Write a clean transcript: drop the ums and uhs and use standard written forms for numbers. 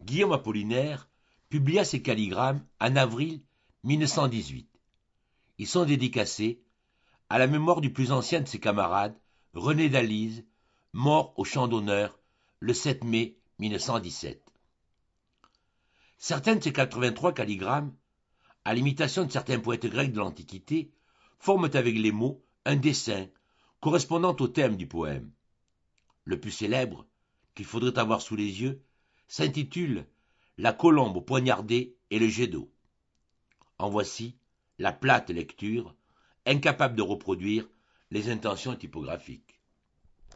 Guillaume Apollinaire publia ses calligrammes en avril 1918. Ils sont dédicacés à la mémoire du plus ancien de ses camarades, René d'Alyse, mort au champ d'honneur le 7 mai 1917. Certains de ces 83 calligrammes, à l'imitation de certains poètes grecs de l'Antiquité, forment avec les mots un dessin correspondant au thème du poème. Le plus célèbre, qu'il faudrait avoir sous les yeux, s'intitule « La colombe poignardée et le jet d'eau ». En voici la plate lecture, incapable de reproduire les intentions typographiques.